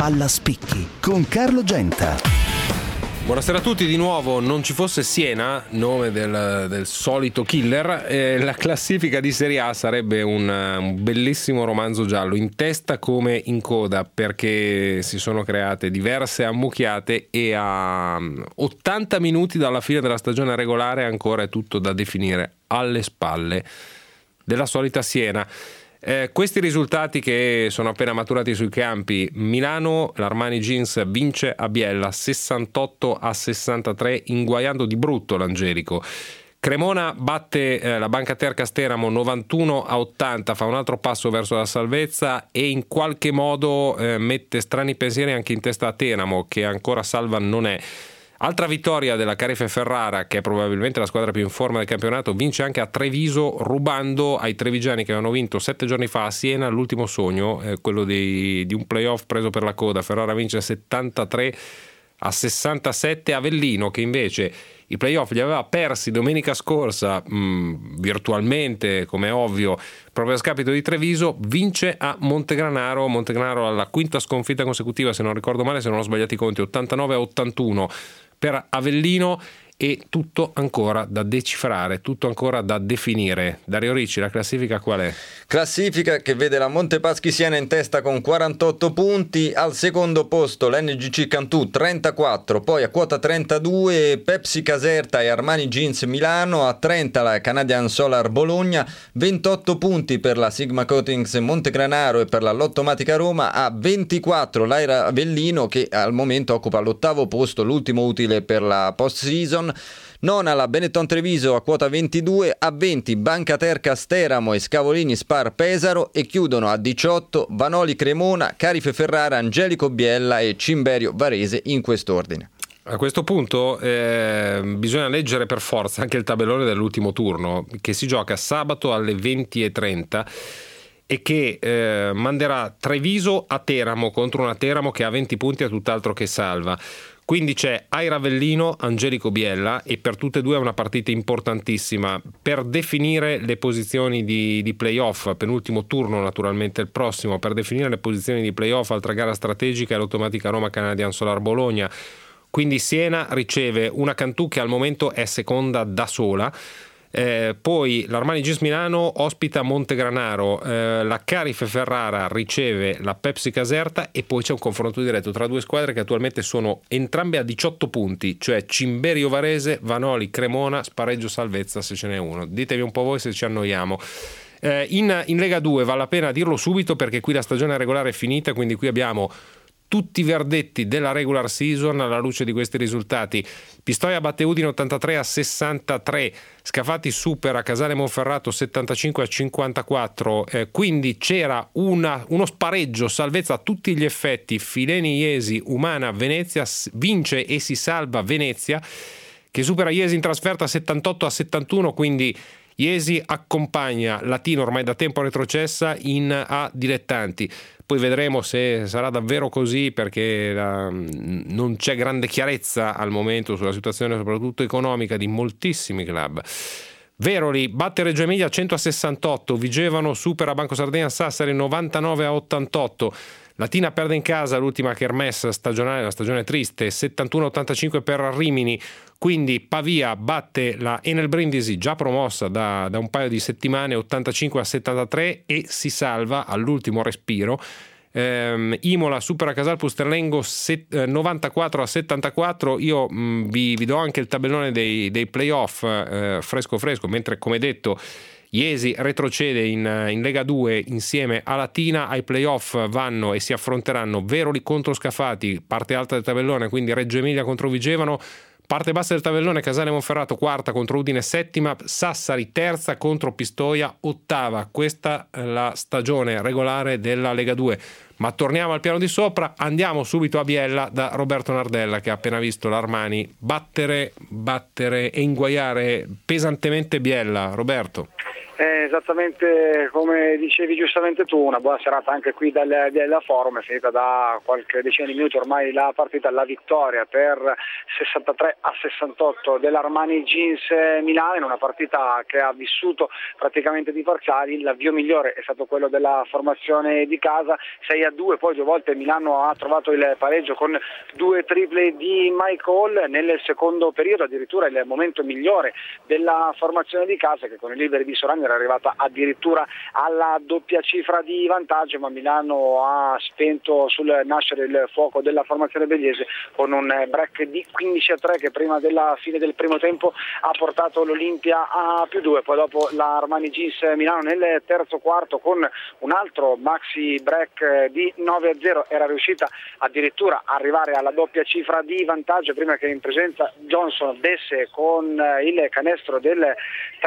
Palla Spicchi con Carlo Genta. Buonasera a tutti di nuovo. Non ci fosse Siena, nome del solito killer, la classifica di Serie A sarebbe un bellissimo romanzo giallo, in testa come in coda, perché si sono create diverse ammucchiate e a 80 minuti dalla fine della stagione regolare ancora è tutto da definire alle spalle della solita Siena. Questi risultati che sono appena maturati sui campi: Milano, l'Armani Jeans vince a Biella 68-63, inguaiando di brutto l'Angelico. Cremona batte la Banca Terca Steramo 91-80, fa un altro passo verso la salvezza e in qualche modo mette strani pensieri anche in testa a Teramo, che ancora salva non è. Altra vittoria della Carife Ferrara, che è probabilmente la squadra più in forma del campionato, vince anche a Treviso, rubando ai trevigiani che avevano vinto 7 giorni fa a Siena l'ultimo sogno, quello di un playoff preso per la coda. Ferrara vince 73-67. Avellino, che invece i playoff li aveva persi domenica scorsa, virtualmente, come è ovvio, proprio a scapito di Treviso, vince a Montegranaro alla quinta sconfitta consecutiva, se non ricordo male, se non ho sbagliato i conti, 89-81 per Avellino. E tutto ancora da decifrare, tutto ancora da definire. Dario Ricci, la classifica qual è? Classifica che vede la Montepaschi Siena in testa con 48 punti, al secondo posto l'NGC Cantù 34, poi a quota 32 Pepsi Caserta e Armani Jeans Milano, a 30 la Canadian Solar Bologna, 28 punti per la Sigma Coatings Montegranaro e per la Lottomatica Roma, a 24 l'Aira Avellino, che al momento occupa l'8° posto, l'ultimo utile per la post-season. Nona la Benetton Treviso a quota 22, a 20 Banca Terca Steramo e Scavolini Spar Pesaro, e chiudono a 18 Vanoli Cremona, Carife Ferrara, Angelico Biella e Cimberio Varese, in quest'ordine. A questo punto bisogna leggere per forza anche il tabellone dell'ultimo turno, che si gioca sabato alle 20:30 e che manderà Treviso a Teramo contro una Teramo che ha 20 punti a tutt'altro che salva. Quindi c'è Aira Avellino, Angelico Biella, e per tutte e due è una partita importantissima per definire le posizioni di playoff. Penultimo turno naturalmente il prossimo, per definire le posizioni di playoff. Altra gara strategica è l'Automatica Roma Canadian Solar Bologna. Quindi Siena riceve una Cantù che al momento è seconda da sola. Poi l'Armani Jeans Milano ospita Montegranaro, la Carife Ferrara riceve la Pepsi Caserta, e poi c'è un confronto diretto tra due squadre che attualmente sono entrambe a 18 punti, cioè Cimberio Varese, Vanoli Cremona, spareggio salvezza se ce n'è uno. Ditemi un po' voi se ci annoiamo. In Lega 2 vale la pena dirlo subito, perché qui la stagione regolare è finita, quindi qui abbiamo tutti i verdetti della regular season alla luce di questi risultati. Pistoia batte Udine 83-63, Scafati supera Casale Monferrato 75-54, quindi c'era uno spareggio, salvezza a tutti gli effetti. Fileni Iesi, Umana Venezia, vince e si salva Venezia, che supera Iesi in trasferta 78-71, quindi Iesi accompagna Latino, ormai da tempo retrocessa, in A dilettanti. Poi vedremo se sarà davvero così, perché non c'è grande chiarezza al momento sulla situazione soprattutto economica di moltissimi club. Veroli batte Reggio Emilia 100-68, Vigevano supera Banco Sardegna Sassari 99-88, Latina perde in casa l'ultima kermesse stagionale, la stagione triste, 71-85 per Rimini. Quindi Pavia batte la Enel Brindisi, già promossa da un paio di settimane, 85-73, e si salva all'ultimo respiro. Imola supera Casal Pusterlengo 94-74. Io vi do anche il tabellone dei playoff fresco, mentre, come detto, Iesi retrocede in Lega 2 insieme a Latina. Ai playoff vanno e si affronteranno Veroli contro Scafati, parte alta del tabellone, quindi Reggio Emilia contro Vigevano. Parte bassa del tabellone, Casale Monferrato quarta contro Udine settima, Sassari terza contro Pistoia ottava. Questa è la stagione regolare della Lega 2. Ma torniamo al piano di sopra, andiamo subito a Biella da Roberto Nardella, che ha appena visto l'Armani battere e inguaiare pesantemente Biella. Roberto. Esattamente come dicevi giustamente tu, una buona serata anche qui dalla Forum. È finita da qualche decina di minuti ormai la partita, la vittoria per 63-68 dell'Armani Jeans Milano, in una partita che ha vissuto praticamente di parziali. L'avvio migliore è stato quello della formazione di casa, 6-2, poi 2 volte Milano ha trovato il pareggio con 2 triple di Mike Hall. Nel secondo periodo addirittura il momento migliore della formazione di casa, che con i liberi di Soragna era arrivata addirittura alla doppia cifra di vantaggio, ma Milano ha spento sul nascere il fuoco della formazione belliese con un break di 15-3 che prima della fine del primo tempo ha portato l'Olimpia a +2. Poi dopo la Armani Jeans Milano nel terzo quarto con un altro maxi break di 9-0 era riuscita addirittura a arrivare alla doppia cifra di vantaggio prima che in presenza Johnson desse con il canestro del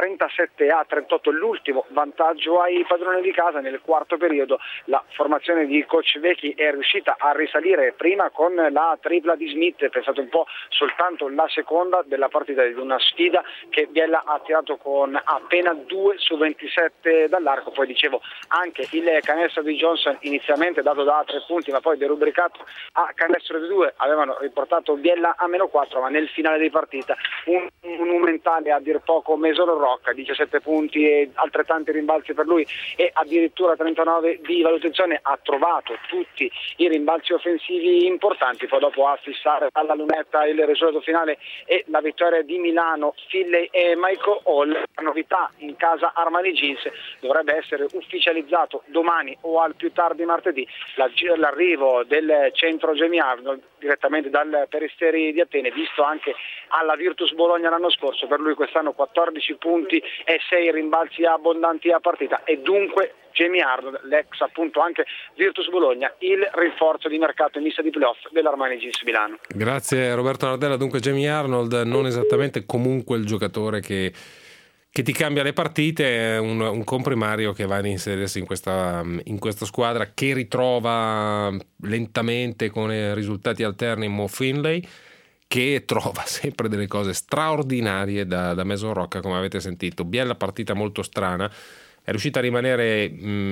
37-38 l'ultimo vantaggio ai padroni di casa. Nel quarto periodo la formazione di coach Vecchi è riuscita a risalire prima con la tripla di Smith, pensate un po', soltanto la seconda della partita, di una sfida che Biella ha tirato con appena 2 su 27 dall'arco. Poi dicevo anche il canestro di Johnson, inizialmente dato da 3 punti ma poi derubricato a canestro di 2, avevano riportato Biella a -4, ma nel finale di partita un monumentale a dir poco Mason Rocca, 17 punti e altrettanti rimbalzi per lui e addirittura 39 di valutazione, ha trovato tutti i rimbalzi offensivi importanti. Poi dopo a fissare alla lunetta il risultato finale e la vittoria di Milano, Finlay e Michael Hall. La novità in casa Armani Jeans: dovrebbe essere ufficializzato domani o al più tardi martedì l'arrivo del centro Jamie Arnold direttamente dal Peristeri di Atene, visto anche alla Virtus Bologna l'anno scorso. Per lui quest'anno 14 punti e 6 rimbalzi abbondanti a partita, e dunque Jamie Arnold, l'ex appunto anche Virtus Bologna, il rinforzo di mercato in lista di playoff dell'Armani Jeans Milano. Grazie Roberto Nardella. Dunque Jamie Arnold non esattamente comunque il giocatore che ti cambia le partite, è un comprimario che va ad inserirsi in questa squadra, che ritrova lentamente con risultati alterni Mo Finlay, che trova sempre delle cose straordinarie da Mason Rocca, come avete sentito. Biella partita molto strana, è riuscita a rimanere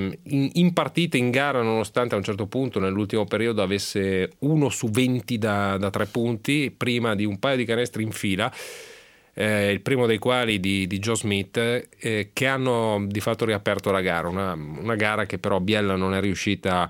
in partita, in gara, nonostante a un certo punto nell'ultimo periodo avesse 1 su 20 da 3 punti, prima di un paio di canestri in fila, il primo dei quali di Joe Smith, che hanno di fatto riaperto la gara, una gara che però Biella non è riuscita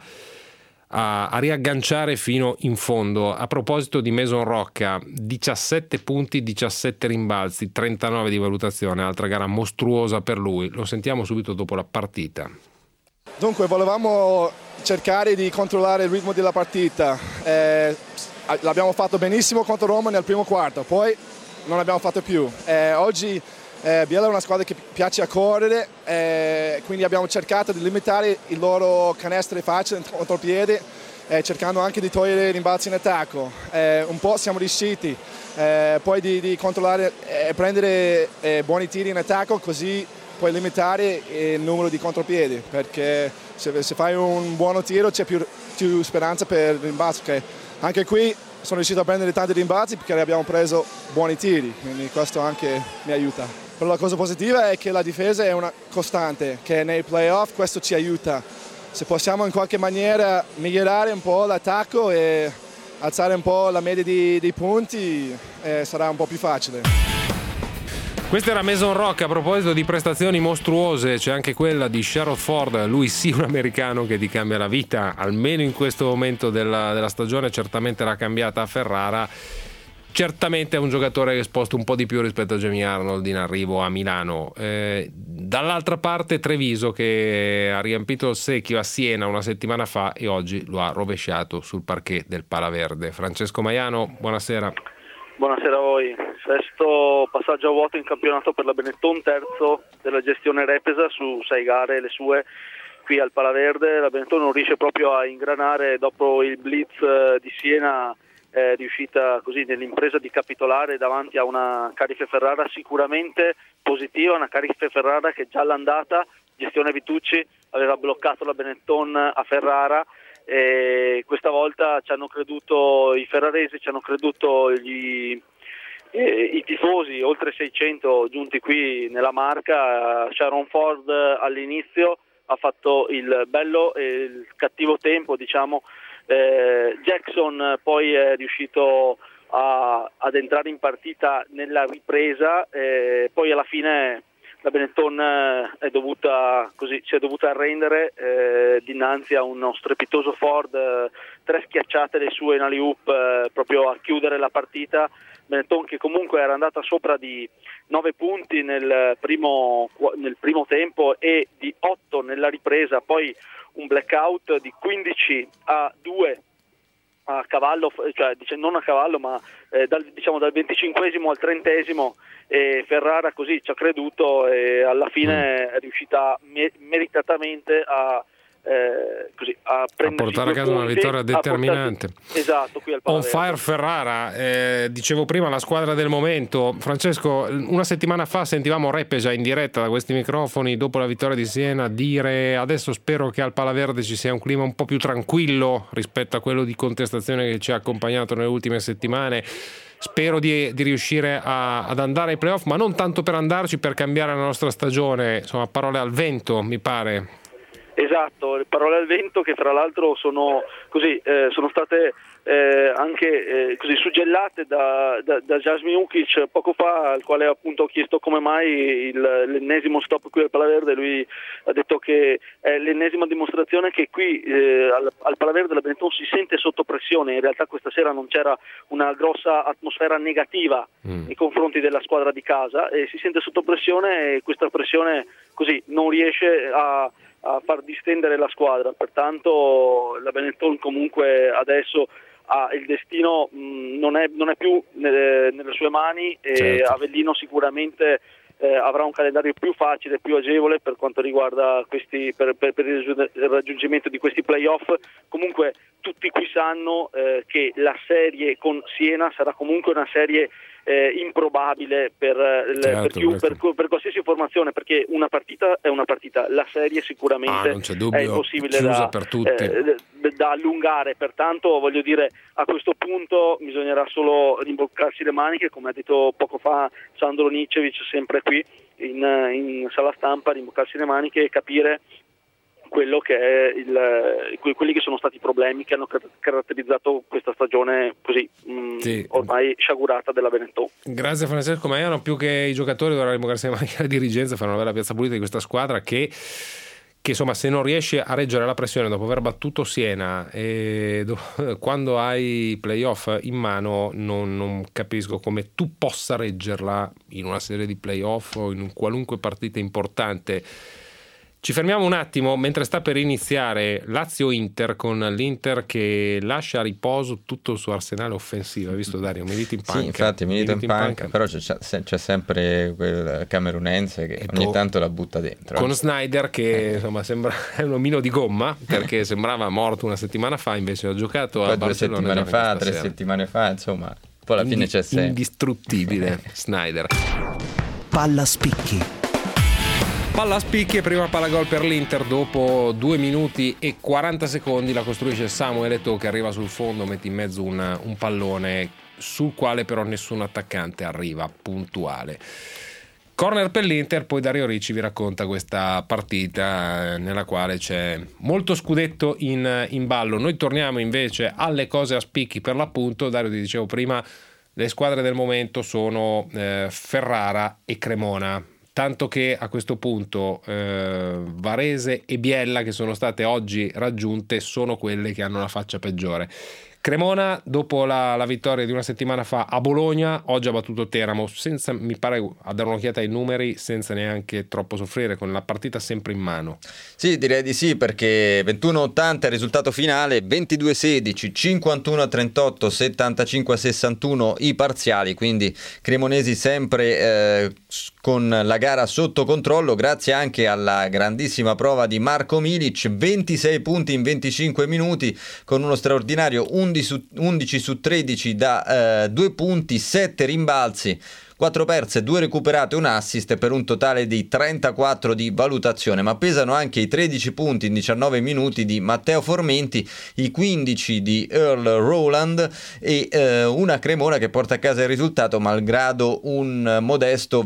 a riagganciare fino in fondo. A proposito di Mason Rocca, 17 punti, 17 rimbalzi, 39 di valutazione, altra gara mostruosa per lui. Lo sentiamo subito dopo la partita. Dunque volevamo cercare di controllare il ritmo della partita, l'abbiamo fatto benissimo contro Roma nel primo quarto, poi non l'abbiamo fatto più. Oggi Biella è una squadra che piace a correre, quindi abbiamo cercato di limitare i loro canestri facili contro piede, cercando anche di togliere i rimbalzi in attacco. Un po' siamo riusciti, poi di controllare e prendere buoni tiri in attacco, così puoi limitare il numero di contropiedi, perché se fai un buono tiro c'è più speranza per il rimbalzo. Anche qui sono riuscito a prendere tanti rimbalzi perché abbiamo preso buoni tiri, quindi questo anche mi aiuta. Però la cosa positiva è che la difesa è una costante, che nei playoff questo ci aiuta. Se possiamo in qualche maniera migliorare un po' l'attacco e alzare un po' la media dei punti, sarà un po' più facile. Questa era Mason Rocca. A proposito di prestazioni mostruose, c'è anche quella di Sherrod Ford, lui sì un americano che ti cambia la vita, almeno in questo momento della stagione. Certamente l'ha cambiata a Ferrara, certamente è un giocatore che sposta un po' di più rispetto a Jamie Arnold in arrivo a Milano. Dall'altra parte Treviso, che ha riempito il secchio a Siena una settimana fa e oggi lo ha rovesciato sul parquet del Palaverde. Francesco Maiano, buonasera. Buonasera a voi. Sesto passaggio a vuoto in campionato per la Benetton, terzo della gestione Repesa su 6 gare, le sue qui al Palaverde. La Benetton non riesce proprio a ingranare dopo il blitz di Siena, è riuscita così nell'impresa di capitolare davanti a una Carife Ferrara sicuramente positiva, una Carife Ferrara che già all'andata, gestione Vitucci, aveva bloccato la Benetton a Ferrara. E questa volta ci hanno creduto i ferraresi, ci hanno creduto i i tifosi, oltre 600 giunti qui nella Marca. Sharon Ford all'inizio ha fatto il bello e il cattivo tempo, diciamo. Jackson poi è riuscito ad entrare in partita nella ripresa, poi alla fine la Benetton si è dovuta arrendere dinanzi a uno strepitoso Ford, 3 schiacciate le sue in alley-oop proprio a chiudere la partita. Benetton che comunque era andata sopra di 9 punti nel primo tempo e di 8 nella ripresa, poi un blackout di 15-2 a cavallo, cioè non a cavallo ma dal 25esimo al 30esimo, e Ferrara così ci ha creduto e alla fine è riuscita meritatamente a portare a casa una vittoria determinante. Esatto, qui al Palaverde. On fire Ferrara, dicevo prima la squadra del momento. Francesco, una settimana fa sentivamo Repeja in diretta da questi microfoni dopo la vittoria di Siena dire: adesso spero che al Palaverde ci sia un clima un po' più tranquillo rispetto a quello di contestazione che ci ha accompagnato nelle ultime settimane. Spero di riuscire ad andare ai playoff, ma non tanto per andarci, per cambiare la nostra stagione. Insomma, parole al vento, mi pare. Esatto, le parole al vento che fra l'altro sono state anche così suggellate da Jasmine Ukic poco fa, al quale appunto ho chiesto come mai l'ennesimo stop qui al Palaverde. Lui ha detto che è l'ennesima dimostrazione che qui al Palaverde la Benetton si sente sotto pressione. In realtà questa sera non c'era una grossa atmosfera negativa nei confronti della squadra di casa, e si sente sotto pressione, e questa pressione così non riesce a far distendere la squadra. Pertanto la Benetton comunque adesso il destino non è più nelle sue mani, e certo. Avellino sicuramente avrà un calendario più facile, più agevole per quanto riguarda questi per il raggiungimento di questi playoff. Comunque tutti qui sanno che la serie con Siena sarà comunque una serie improbabile per qualsiasi formazione, perché una partita è una partita, la serie sicuramente non c'è dubbio, è impossibile da allungare. Pertanto voglio dire, a questo punto bisognerà solo rimboccarsi le maniche, come ha detto poco fa Sandro Nicevic, sempre qui in sala stampa, rimboccarsi le maniche e capire quello che è quelli che sono stati i problemi che hanno caratterizzato questa stagione così ormai sciagurata della Benetton. Grazie Francesco, ma erano più che i giocatori, dovrà rimboccarsi anche la dirigenza, fare una bella piazza pulita di questa squadra che insomma, se non riesce a reggere la pressione dopo aver battuto Siena e quando hai i playoff in mano, non capisco come tu possa reggerla in una serie di playoff o in qualunque partita importante. Ci fermiamo un attimo mentre sta per iniziare Lazio-Inter, con l'Inter che lascia a riposo tutto il suo arsenale offensivo. Hai visto, Dario? Milito in panca. Sì, infatti Milito in panca, però c'è sempre quel camerunense che ogni tanto la butta dentro. Con Snyder che insomma sembra è un omino di gomma, perché sembrava morto una settimana fa, invece ha giocato a Barcellona 2 settimane fa, 3 settimane fa, insomma, poi alla fine c'è sempre. Indistruttibile Snyder. Palla spicchi. Palla a spicchi e prima palla gol per l'Inter. Dopo 2 minuti e 40 secondi la costruisce Samuel Eto'o, che arriva sul fondo, mette in mezzo un pallone sul quale però nessun attaccante arriva puntuale. Corner per l'Inter, poi Dario Ricci vi racconta questa partita nella quale c'è molto scudetto in ballo. Noi torniamo invece alle cose a spicchi per l'appunto. Dario, ti dicevo prima, le squadre del momento sono Ferrara e Cremona. Tanto che a questo punto Varese e Biella, che sono state oggi raggiunte, sono quelle che hanno la faccia peggiore. Cremona, dopo la vittoria di una settimana fa a Bologna, oggi ha battuto Teramo, senza, mi pare, a dare un'occhiata ai numeri, senza neanche troppo soffrire, con la partita sempre in mano. Sì, direi di sì, perché 21-80 è il risultato finale, 22-16, 51-38, 75-61 i parziali, quindi cremonesi sempre con la gara sotto controllo, grazie anche alla grandissima prova di Marko Milic, 26 punti in 25 minuti, con uno straordinario 11 su 13 da 2 punti, 7 rimbalzi, 4 perse, 2 recuperate, un assist per un totale di 34 di valutazione, ma pesano anche i 13 punti in 19 minuti di Matteo Formenti, i 15 di Earl Rowland e una Cremona che porta a casa il risultato malgrado un modesto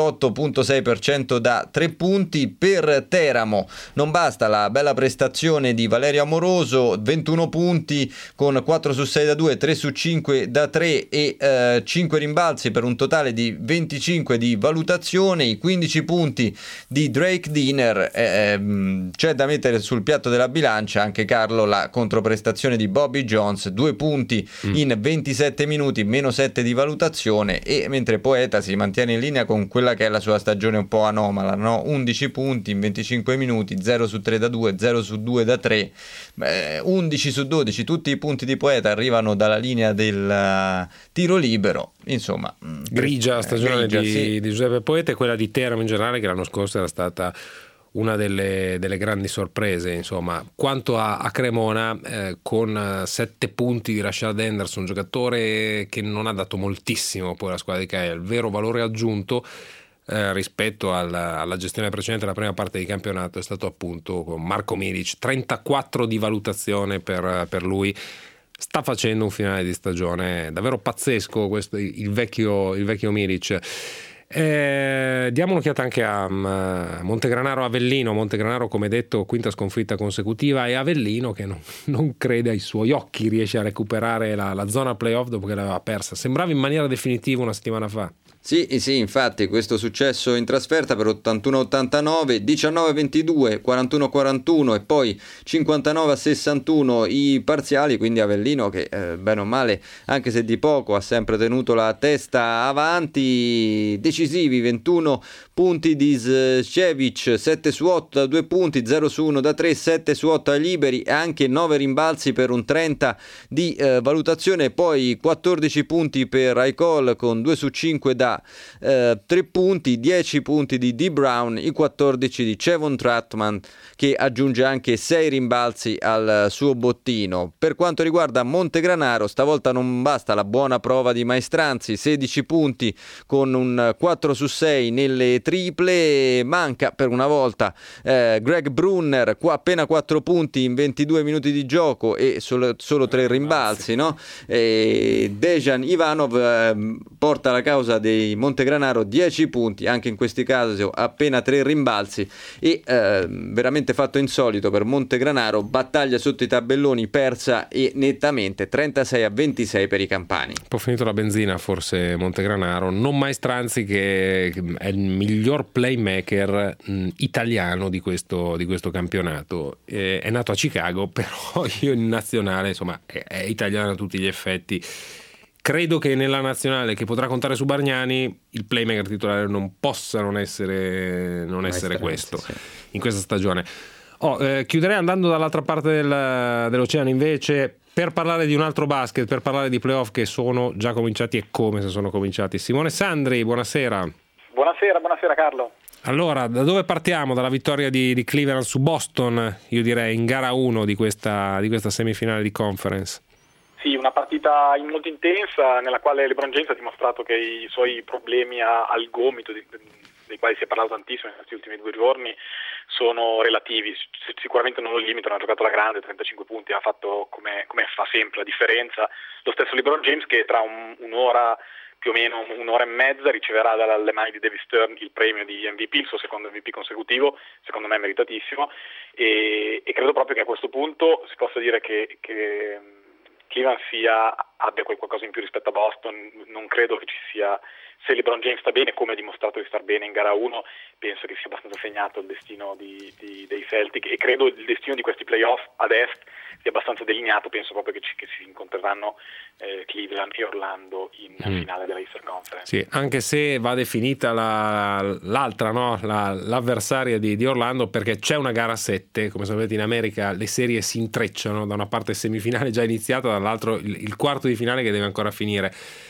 28,6% da 3 punti. Per Teramo non basta la bella prestazione di Valerio Amoroso, 21 punti con 4 su 6 da 2, 3 su 5 da 3 e 5 rimbalzi per un totale di 25 di valutazione. I 15 punti di Drake Dinner, c'è da mettere sul piatto della bilancia anche, Carlo, la controprestazione di Bobby Jones, 2 punti in 27 minuti, meno 7 di valutazione, e mentre Poeta si mantiene in linea con quella che è la sua stagione un po' anomala, no? 11 punti in 25 minuti, 0 su 3 da 2, 0 su 2 da 3, 11 su 12, tutti i punti di Poeta arrivano dalla linea del tiro libero. Insomma, grigia stagione sì, di Giuseppe Poeta, e quella di Teramo in generale, che l'anno scorso era stata una delle grandi sorprese. Insomma, quanto a Cremona, con 7 punti di Rashad Henderson, giocatore che non ha dato moltissimo poi alla squadra di Cagliari, il vero valore aggiunto rispetto alla gestione precedente della prima parte di campionato è stato appunto con Marko Milic, 34 di valutazione per lui. Sta facendo un finale di stagione davvero pazzesco questo, il vecchio Milic. Diamo un'occhiata anche a Montegranaro Avellino. Montegranaro, come detto, quinta sconfitta consecutiva, e Avellino che non crede ai suoi occhi, riesce a recuperare la zona playoff dopo che l'aveva persa, sembrava in maniera definitiva una settimana fa. Sì, infatti questo successo in trasferta per 81-89, 19-22, 41-41 e poi 59-61 i parziali, quindi Avellino che bene o male, anche se di poco, ha sempre tenuto la testa avanti. Decisivi 21 punti di Zcevic, 7 su 8 da 2 punti, 0 su 1 da 3, 7 su 8 ai liberi e anche 9 rimbalzi per un 30 di valutazione, poi 14 punti per Aikol con 2 su 5 da 3 punti, 10 punti di D. Brown, i 14 di Cevon Tratman, che aggiunge anche 6 rimbalzi al suo bottino. Per quanto riguarda Montegranaro, stavolta non basta la buona prova di Maestranzi, 16 punti con un 4 su 6 nelle triple, manca per una volta Greg Brunner, qua appena 4 punti in 22 minuti di gioco e solo 3 rimbalzi, no? Dejan Ivanov porta la causa dei Montegranaro 10 punti, anche in questi casi appena 3 rimbalzi e veramente fatto insolito per Montegranaro, battaglia sotto i tabelloni persa e nettamente 36-26 per i campani. Un po' finito la benzina forse Montegranaro, non Maestranzi che è il miglior playmaker italiano di questo campionato, è nato a Chicago, però io in nazionale insomma è italiano a tutti gli effetti. Credo che nella nazionale, che potrà contare su Bargnani, il playmaker titolare non possa non essere questo, sì, in questa stagione. Chiuderei andando dall'altra parte dell'oceano invece, per parlare di un altro basket, per parlare di playoff che sono già cominciati e come se sono cominciati. Simone Sandri, buonasera. Buonasera Carlo. Allora, da dove partiamo? Dalla vittoria di Cleveland su Boston, io direi in gara 1 di questa semifinale di conference. Sì, una partita molto intensa nella quale LeBron James ha dimostrato che i suoi problemi al gomito, dei quali si è parlato tantissimo in questi ultimi 2 giorni, sono relativi. Sicuramente non lo limitano, ha giocato alla grande, 35 punti, ha fatto come fa sempre la differenza. Lo stesso LeBron James che tra un'ora, più o meno un'ora e mezza, riceverà dalle mani di David Stern il premio di MVP, il suo secondo MVP consecutivo, secondo me meritatissimo, e credo proprio che a questo punto si possa dire che Cleveland abbia qualcosa in più rispetto a Boston. Non credo che ci sia, se LeBron James sta bene, come ha dimostrato di star bene in gara 1, penso che sia abbastanza segnato il destino dei Celtic, e credo il destino di questi playoff ad est sia abbastanza delineato. Penso proprio che si incontreranno Cleveland e Orlando in finale della Eastern Conference. Sì, anche se va definita l'altra, no? L'avversaria di Orlando, perché c'è una gara 7, come sapete in America le serie si intrecciano, da una parte semifinale già iniziata, dall'altro il quarto di finale che deve ancora finire.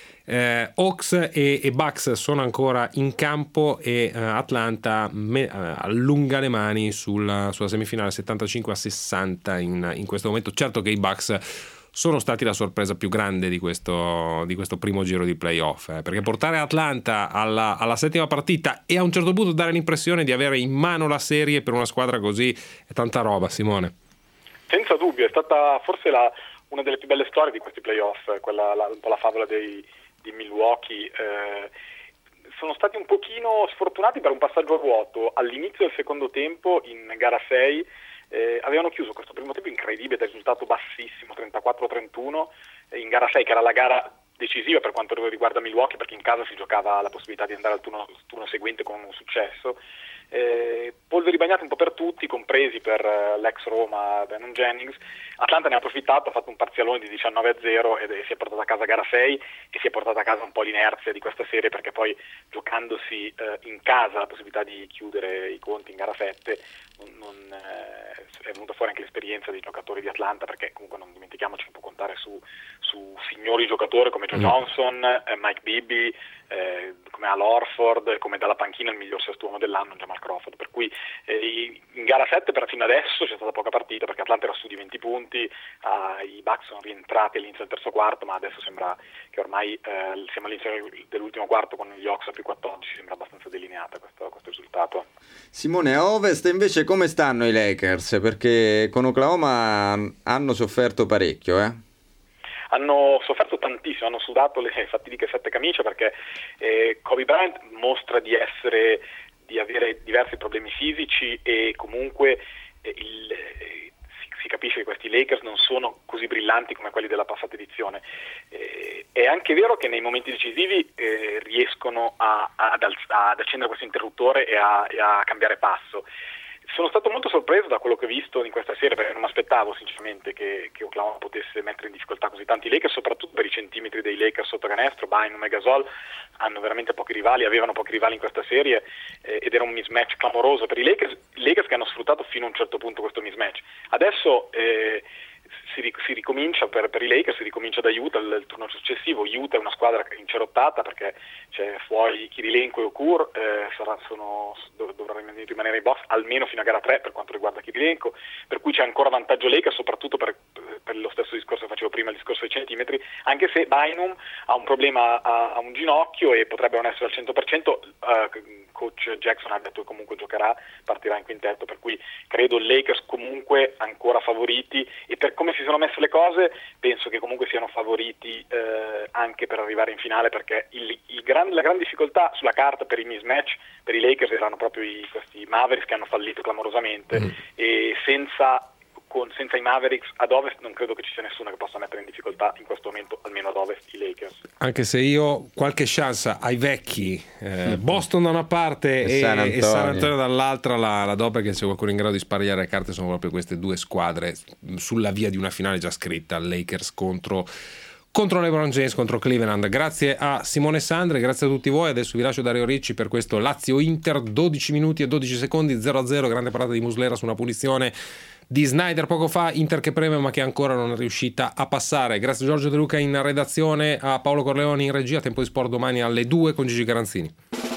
Hawks e Bucks sono ancora in campo e Atlanta allunga le mani sulla semifinale 75-60 in questo momento. Certo che i Bucks sono stati la sorpresa più grande di questo primo giro di playoff, perché portare Atlanta alla settima partita e a un certo punto dare l'impressione di avere in mano la serie per una squadra così è tanta roba, Simone. Senza dubbio, è stata forse una delle più belle storie di questi playoff, un po' la favola di Milwaukee. Sono stati un pochino sfortunati per un passaggio a vuoto all'inizio del secondo tempo in gara 6. Avevano chiuso questo primo tempo incredibile del risultato bassissimo, 34-31, in gara 6, che era la gara decisiva per quanto riguarda Milwaukee, perché in casa si giocava la possibilità di andare al turno seguente con un successo. Polveri bagnate un po' per tutti, compresi per l'ex Roma Brandon Jennings. Atlanta ne ha approfittato, ha fatto un parzialone di 19-0 ed si è portata a casa gara 6 e si è portata a casa un po' l'inerzia di questa serie, perché poi giocandosi in casa la possibilità di chiudere i conti in gara 7 è venuta fuori anche l'esperienza dei giocatori di Atlanta, perché comunque non dimentichiamoci che può contare su signori giocatori come Joe Johnson, Mike Bibby, come Al Horford, come dalla panchina il miglior sesto uomo dell'anno Jamal Crawford, per cui in gara 7 fino adesso c'è stata poca partita perché Atlanta era su di 20 punti, i Bucks sono rientrati all'inizio del terzo quarto, ma adesso sembra che ormai siamo all'inizio dell'ultimo quarto con gli Hawks a più 14, sembra abbastanza delineata questo risultato. Simone, a Ovest invece come stanno i Lakers? Perché con Oklahoma hanno sofferto parecchio, Hanno sofferto tantissimo, hanno sudato le fatidiche 7 camicie, perché Kobe Bryant mostra di avere diversi problemi fisici e comunque si capisce che questi Lakers non sono così brillanti come quelli della passata edizione. È anche vero che nei momenti decisivi riescono ad accendere questo interruttore e a cambiare passo. Sono stato molto sorpreso da quello che ho visto in questa serie, perché non mi aspettavo sinceramente che Oklahoma potesse mettere in difficoltà così tanti Lakers, soprattutto per i centimetri dei Lakers sotto canestro. Bynum e Gasol hanno veramente pochi rivali, avevano pochi rivali in questa serie ed era un mismatch clamoroso per i Lakers che hanno sfruttato fino a un certo punto questo mismatch. Adesso si ricomincia per i Lakers, si ricomincia da Utah il turno successivo. Utah è una squadra incerottata perché c'è fuori Kirilenko e Okur, dovranno rimanere ai box almeno fino a gara 3 per quanto riguarda Kirilenko, per cui c'è ancora vantaggio Lakers, soprattutto per lo stesso discorso che facevo prima, il discorso dei centimetri, anche se Bynum ha un problema a un ginocchio e potrebbe non essere al 100%. Coach Jackson ha detto che comunque partirà in quintetto, per cui credo Lakers comunque ancora favoriti, e per come si sono messe le cose penso che comunque siano favoriti anche per arrivare in finale, perché la gran difficoltà sulla carta per i mismatch per i Lakers erano proprio questi Mavericks che hanno fallito clamorosamente e senza i Mavericks ad Ovest non credo che ci sia nessuno che possa mettere in difficoltà in questo momento, almeno ad Ovest, i Lakers. Anche se io qualche chance ai vecchi Boston da una parte e San Antonio dall'altra la do, perché se qualcuno è in grado di sparare le carte sono proprio queste due squadre sulla via di una finale già scritta, Lakers contro LeBron James, contro Cleveland. Grazie a Simone Sandri, grazie a tutti voi. Adesso vi lascio Dario Ricci per questo Lazio-Inter, 12 minuti e 12 secondi, 0-0, grande parata di Muslera su una punizione di Snyder poco fa, Inter che preme ma che ancora non è riuscita a passare. Grazie a Giorgio De Luca in redazione, a Paolo Corleoni in regia. Tempo di Sport domani alle 2 con Gigi Garanzini.